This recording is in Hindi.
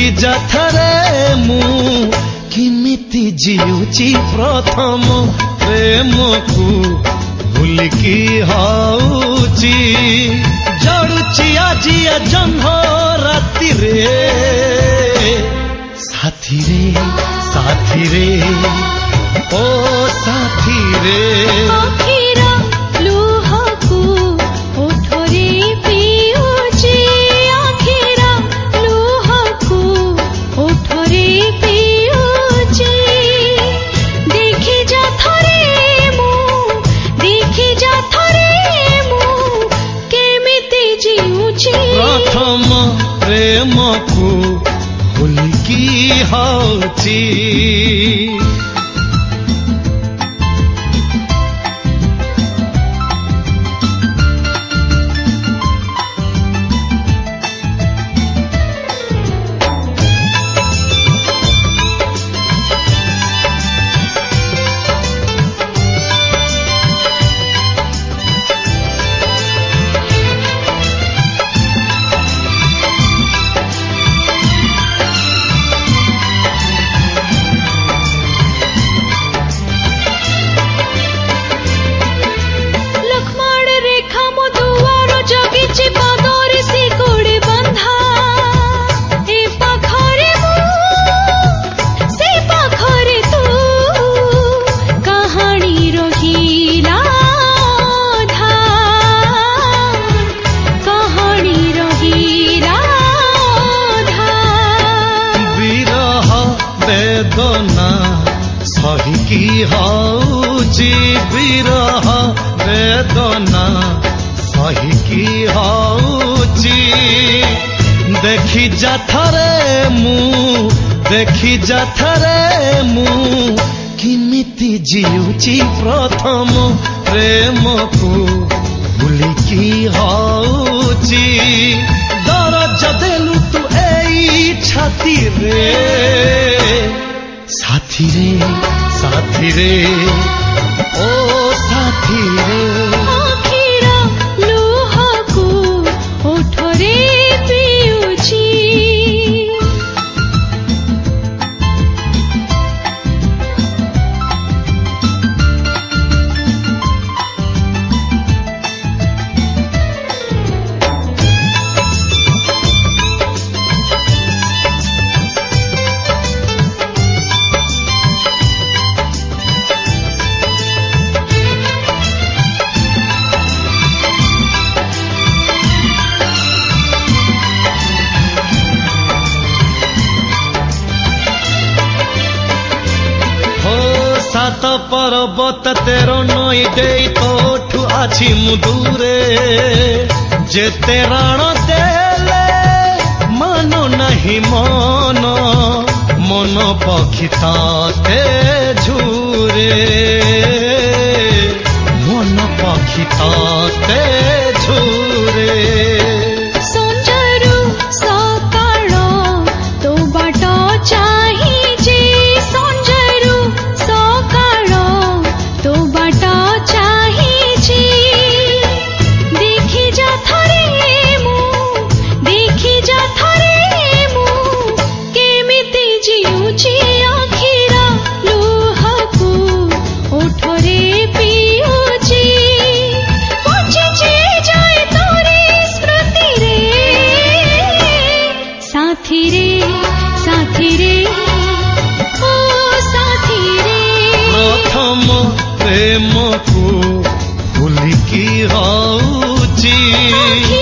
जा थरे मु किमिति जीउची प्रथम प्रेम को भूलिकी हाउची जड़ुची आजी जन्ह राति रे साथी रे ओ साथी रे आखिरा लुह को ओठरे पिउची आखिरा लुह को ओठरे पिउची देखि जा थरे मु केमिति जीउची प्रथम प्रेम को भूलिकी हाउची सहिकी हाउची विरह वेदना सहिकी हाउची देखि जा थरे मु किमिति जीउची प्रथम प्रेम को भूलिकी हाउची दरज देलु तू एई छाती रे साथी रे ओ साथी रे आखिरा लुह को ओठरे पिउची सात पर्वत 13 नई देई तोठु आछि मुदूरे जेते राण देले मानो नहीं मन पक्षी ताते झूरे मन पक्षी ताते झूरे साथी रे ओ साथी रे प्रथम प्रेम को भूलिकी हाउची